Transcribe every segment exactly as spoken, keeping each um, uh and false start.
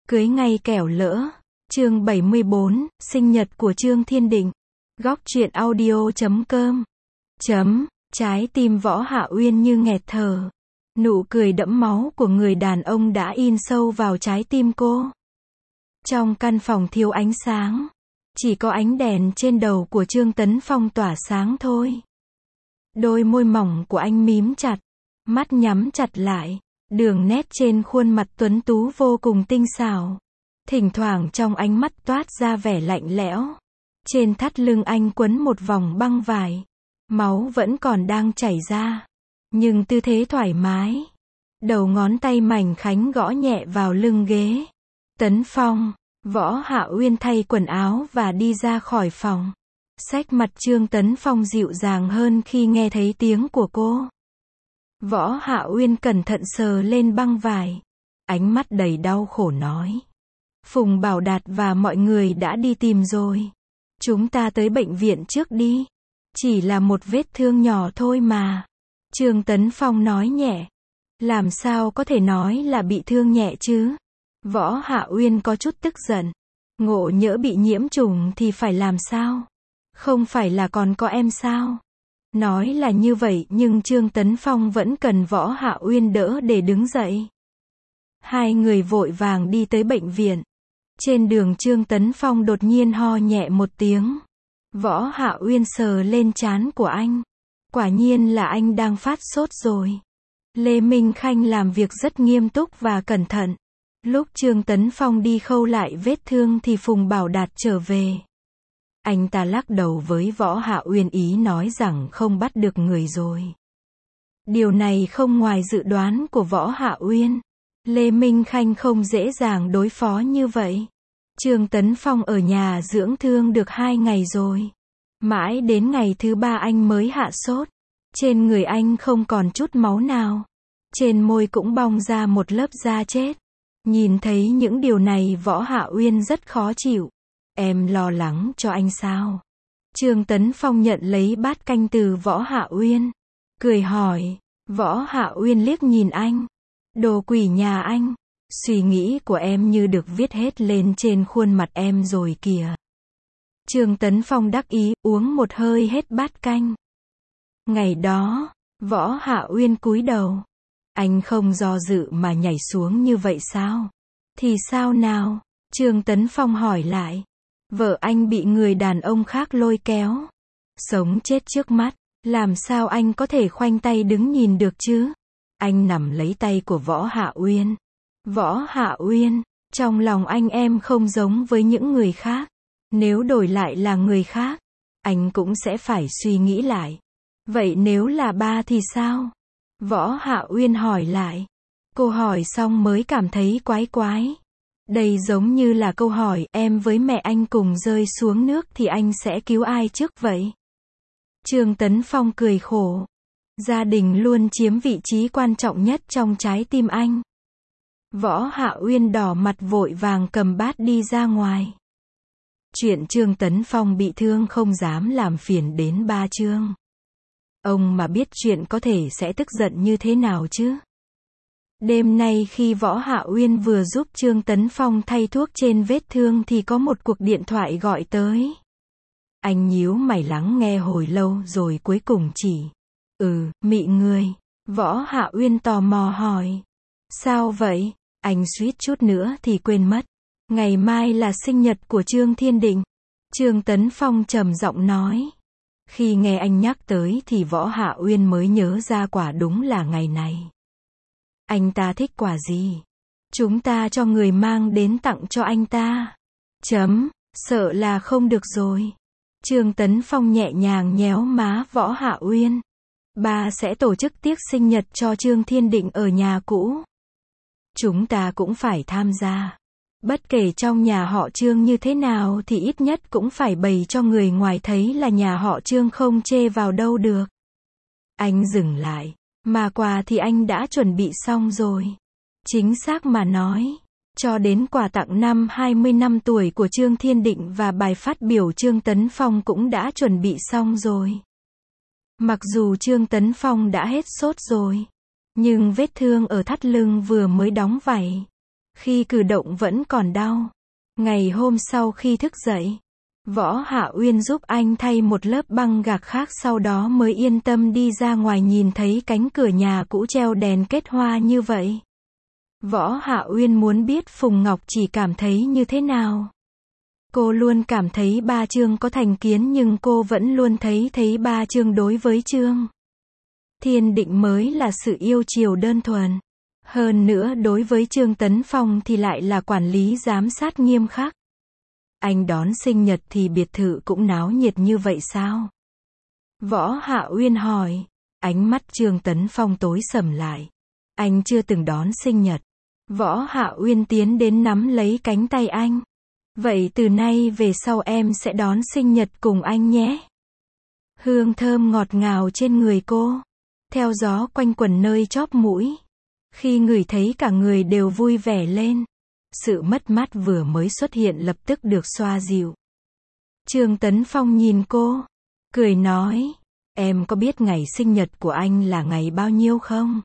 Cưới ngay kẻo lỡ. Chương bảy mươi bốn, sinh nhật của Trương Thiên Định. Góc truyện audio chấm com. Chấm, trái tim Võ Hạ Uyên như nghẹt thở. Nụ cười đẫm máu của người đàn ông đã in sâu vào trái tim cô. Trong căn phòng thiếu ánh sáng, chỉ có ánh đèn trên đầu của Trương Tấn Phong tỏa sáng thôi. Đôi môi mỏng của anh mím chặt, mắt nhắm chặt lại, đường nét trên khuôn mặt tuấn tú vô cùng tinh xảo. Thỉnh thoảng trong ánh mắt toát ra vẻ lạnh lẽo. Trên thắt lưng anh quấn một vòng băng vải. Máu vẫn còn đang chảy ra, nhưng tư thế thoải mái. Đầu ngón tay mảnh khảnh gõ nhẹ vào lưng ghế. Tấn Phong, Võ Hạ Uyên thay quần áo và đi ra khỏi phòng. Sắc mặt Trương Tấn Phong dịu dàng hơn khi nghe thấy tiếng của cô. Võ Hạ Uyên cẩn thận sờ lên băng vải. Ánh mắt đầy đau khổ nói. Phùng Bảo Đạt và mọi người đã đi tìm rồi. Chúng ta tới bệnh viện trước đi. Chỉ là một vết thương nhỏ thôi mà. Trương Tấn Phong nói nhẹ. Làm sao có thể nói là bị thương nhẹ chứ? Võ Hạ Uyên có chút tức giận. Ngộ nhỡ bị nhiễm trùng thì phải làm sao? Không phải là còn có em sao? Nói là như vậy nhưng Trương Tấn Phong vẫn cần Võ Hạ Uyên đỡ để đứng dậy. Hai người vội vàng đi tới bệnh viện. Trên đường Trương Tấn Phong đột nhiên ho nhẹ một tiếng. Võ Hạ Uyên sờ lên trán của anh. Quả nhiên là anh đang phát sốt rồi. Lê Minh Khanh làm việc rất nghiêm túc và cẩn thận. Lúc Trương Tấn Phong đi khâu lại vết thương thì Phùng Bảo Đạt trở về. Anh ta lắc đầu với Võ Hạ Uyên ý nói rằng không bắt được người rồi. Điều này không ngoài dự đoán của Võ Hạ Uyên. Lê Minh Khanh không dễ dàng đối phó như vậy. Trương Tấn Phong ở nhà dưỡng thương được hai ngày rồi. Mãi đến ngày thứ ba anh mới hạ sốt. Trên người anh không còn chút máu nào. Trên môi cũng bong ra một lớp da chết. Nhìn thấy những điều này Võ Hạ Uyên rất khó chịu. Em lo lắng cho anh sao? Trương Tấn Phong nhận lấy bát canh từ Võ Hạ Uyên. Cười hỏi. Võ Hạ Uyên liếc nhìn anh. Đồ quỷ nhà anh. Suy nghĩ của em như được viết hết lên trên khuôn mặt em rồi kìa. Trương Tấn Phong đắc ý, uống một hơi hết bát canh. Ngày đó, Võ Hạ Uyên cúi đầu. Anh không do dự mà nhảy xuống như vậy sao? Thì sao nào? Trương Tấn Phong hỏi lại. Vợ anh bị người đàn ông khác lôi kéo. Sống chết trước mắt. Làm sao anh có thể khoanh tay đứng nhìn được chứ? Anh nắm lấy tay của Võ Hạ Uyên. Võ Hạ Uyên, trong lòng anh em không giống với những người khác. Nếu đổi lại là người khác, anh cũng sẽ phải suy nghĩ lại. Vậy nếu là ba thì sao? Võ Hạ Uyên hỏi lại. Cô hỏi xong mới cảm thấy quái quái. Đây giống như là câu hỏi em với mẹ anh cùng rơi xuống nước thì anh sẽ cứu ai trước vậy? Trương Tấn Phong cười khổ. Gia đình luôn chiếm vị trí quan trọng nhất trong trái tim anh. Võ Hạ Uyên đỏ mặt vội vàng cầm bát đi ra ngoài. Chuyện Trương Tấn Phong bị thương không dám làm phiền đến ba Trương. Ông mà biết chuyện có thể sẽ tức giận như thế nào chứ? Đêm nay khi Võ Hạ Uyên vừa giúp Trương Tấn Phong thay thuốc trên vết thương thì có một cuộc điện thoại gọi tới. Anh nhíu mày lắng nghe hồi lâu rồi cuối cùng chỉ. Ừ, mị người. Võ Hạ Uyên tò mò hỏi. Sao vậy? Anh suýt chút nữa thì quên mất. Ngày mai là sinh nhật của Trương Thiên Định. Trương Tấn Phong trầm giọng nói. Khi nghe anh nhắc tới thì Võ Hạ Uyên mới nhớ ra quả đúng là ngày này. Anh ta thích quả gì? Chúng ta cho người mang đến tặng cho anh ta. Chấm, sợ là không được rồi. Trương Tấn Phong nhẹ nhàng nhéo má Võ Hạ Uyên. Ba sẽ tổ chức tiệc sinh nhật cho Trương Thiên Định ở nhà cũ. Chúng ta cũng phải tham gia. Bất kể trong nhà họ Trương như thế nào thì ít nhất cũng phải bày cho người ngoài thấy là nhà họ Trương không chê vào đâu được. Anh dừng lại. Mà quà thì anh đã chuẩn bị xong rồi. Chính xác mà nói, cho đến quà tặng năm hai mươi năm tuổi của Trương Thiên Định và bài phát biểu Trương Tấn Phong cũng đã chuẩn bị xong rồi. Mặc dù Trương Tấn Phong đã hết sốt rồi, nhưng vết thương ở thắt lưng vừa mới đóng vảy. khi cử động vẫn còn đau. Ngày hôm sau khi thức dậy, Võ Hạ Uyên giúp anh thay một lớp băng gạc khác, sau đó mới yên tâm đi ra ngoài, nhìn thấy cánh cửa nhà cũ treo đèn kết hoa như vậy. Võ Hạ Uyên muốn biết Phùng Ngọc Chỉ cảm thấy như thế nào. Cô luôn cảm thấy ba Trương có thành kiến, nhưng cô vẫn luôn thấy thấy ba Trương đối với Trương Thiên Định mới là sự yêu chiều đơn thuần. Hơn nữa đối với Trương Tấn Phong thì lại là quản lý giám sát nghiêm khắc. Anh đón sinh nhật thì biệt thự cũng náo nhiệt như vậy sao? Võ Hạ Uyên hỏi. Ánh mắt Trương Tấn Phong tối sầm lại. Anh chưa từng đón sinh nhật. Võ Hạ Uyên tiến đến nắm lấy cánh tay anh. Vậy từ nay về sau em sẽ đón sinh nhật cùng anh nhé. Hương thơm ngọt ngào trên người cô, theo gió quanh quẩn nơi chóp mũi. Khi ngửi thấy cả người đều vui vẻ lên. Sự mất mát vừa mới xuất hiện lập tức được xoa dịu. Trương Tấn Phong nhìn cô, cười nói, em có biết ngày sinh nhật của anh là ngày bao nhiêu không?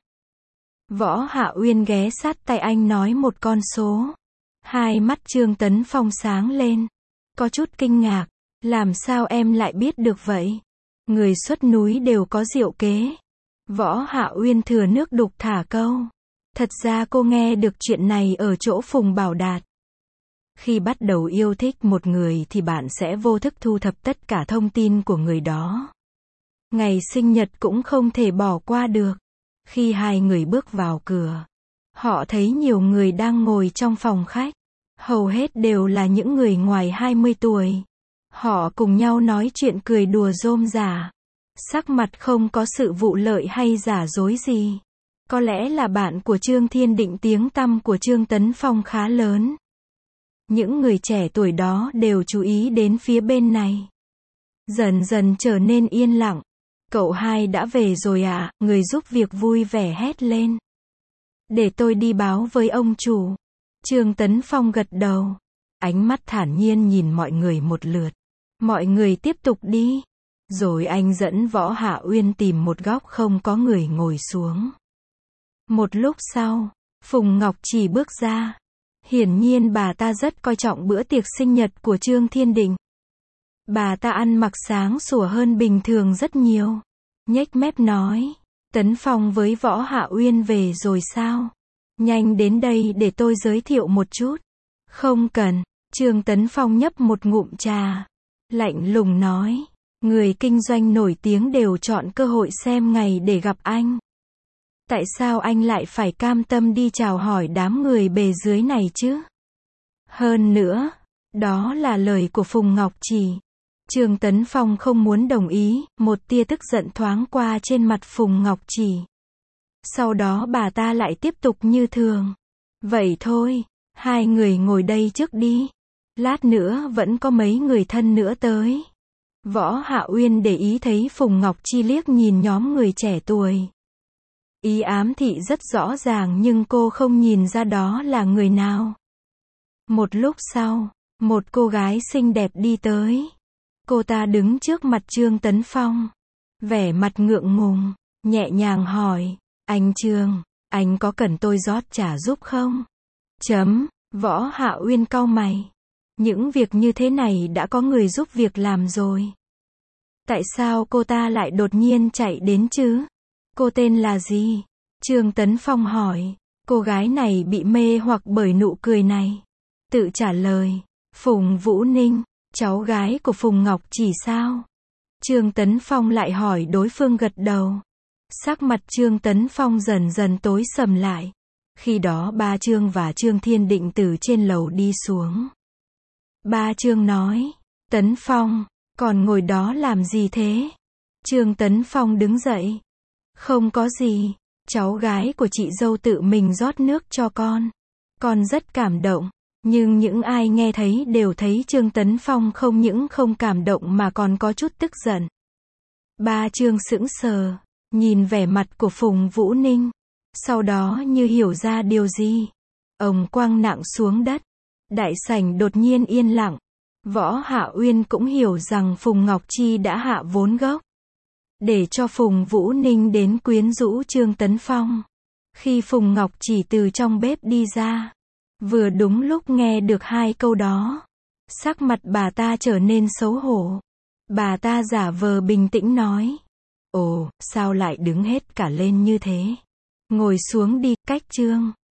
Võ Hạ Uyên ghé sát tay anh nói một con số. Hai mắt Trương Tấn Phong sáng lên, có chút kinh ngạc, làm sao em lại biết được vậy? Người xuất núi đều có diệu kế. Võ Hạ Uyên thừa nước đục thả câu. Thật ra cô nghe được chuyện này ở chỗ Phùng Bảo Đạt. Khi bắt đầu yêu thích một người thì bạn sẽ vô thức thu thập tất cả thông tin của người đó. Ngày sinh nhật cũng không thể bỏ qua được. Khi hai người bước vào cửa, họ thấy nhiều người đang ngồi trong phòng khách. Hầu hết đều là những người ngoài hai mươi tuổi. Họ cùng nhau nói chuyện cười đùa rôm rả. Sắc mặt không có sự vụ lợi hay giả dối gì. Có lẽ là bạn của Trương Thiên Định, tiếng tăm của Trương Tấn Phong khá lớn. Những người trẻ tuổi đó đều chú ý đến phía bên này. Dần dần trở nên yên lặng. Cậu hai đã về rồi à? Người giúp việc vui vẻ hét lên. Để tôi đi báo với ông chủ. Trương Tấn Phong gật đầu. Ánh mắt thản nhiên nhìn mọi người một lượt. Mọi người tiếp tục đi. Rồi anh dẫn Võ Hạ Uyên tìm một góc không có người ngồi xuống. Một lúc sau, Phùng Ngọc Chỉ bước ra. Hiển nhiên bà ta rất coi trọng bữa tiệc sinh nhật của Trương Thiên Định. Bà ta ăn mặc sáng sủa hơn bình thường rất nhiều. Nhếch mép nói, Tấn Phong với Võ Hạ Uyên về rồi sao? Nhanh đến đây để tôi giới thiệu một chút. Không cần. Trương Tấn Phong nhấp một ngụm trà. Lạnh lùng nói, người kinh doanh nổi tiếng đều chọn cơ hội xem ngày để gặp anh. Tại sao anh lại phải cam tâm đi chào hỏi đám người bề dưới này chứ? Hơn nữa, đó là lời của Phùng Ngọc Chỉ. Trương Tấn Phong không muốn đồng ý, một tia tức giận thoáng qua trên mặt Phùng Ngọc Chỉ. Sau đó bà ta lại tiếp tục như thường. Vậy thôi, hai người ngồi đây trước đi. Lát nữa vẫn có mấy người thân nữa tới. Võ Hạ Uyên để ý thấy Phùng Ngọc Chi liếc nhìn nhóm người trẻ tuổi. Ý ám thị rất rõ ràng nhưng cô không nhìn ra đó là người nào. Một lúc sau, một cô gái xinh đẹp đi tới. Cô ta đứng trước mặt Trương Tấn Phong. Vẻ mặt ngượng ngùng, nhẹ nhàng hỏi, anh Trương, anh có cần tôi rót trà giúp không? Chấm, Võ Hạ Uyên cau mày. Những việc như thế này đã có người giúp việc làm rồi. Tại sao cô ta lại đột nhiên chạy đến chứ? Cô tên là gì? Trương Tấn Phong hỏi. Cô gái này bị mê hoặc bởi nụ cười này. Tự trả lời, Phùng Vũ Ninh, cháu gái của Phùng Ngọc Chỉ sao? Trương Tấn Phong lại hỏi, đối phương gật đầu. Sắc mặt Trương Tấn Phong dần dần tối sầm lại. Khi đó ba Trương và Trương Thiên Định từ trên lầu đi xuống. Ba Trương nói, Tấn Phong, còn ngồi đó làm gì thế? Trương Tấn Phong đứng dậy. Không có gì, cháu gái của chị dâu tự mình rót nước cho con. Con rất cảm động. Nhưng những ai nghe thấy đều thấy Trương Tấn Phong không những không cảm động mà còn có chút tức giận. Ba Trương sững sờ, nhìn vẻ mặt của Phùng Vũ Ninh. Sau đó như hiểu ra điều gì. Ông quăng nặng xuống đất. Đại sảnh đột nhiên yên lặng. Võ Hạ Uyên cũng hiểu rằng Phùng Ngọc Chi đã hạ vốn gốc. Để cho Phùng Vũ Ninh đến quyến rũ Trương Tấn Phong. Khi Phùng Ngọc Chỉ từ trong bếp đi ra. Vừa đúng lúc nghe được hai câu đó, sắc mặt bà ta trở nên xấu hổ. Bà ta giả vờ bình tĩnh nói. Ồ, sao lại đứng hết cả lên như thế? Ngồi xuống đi, cách Trương.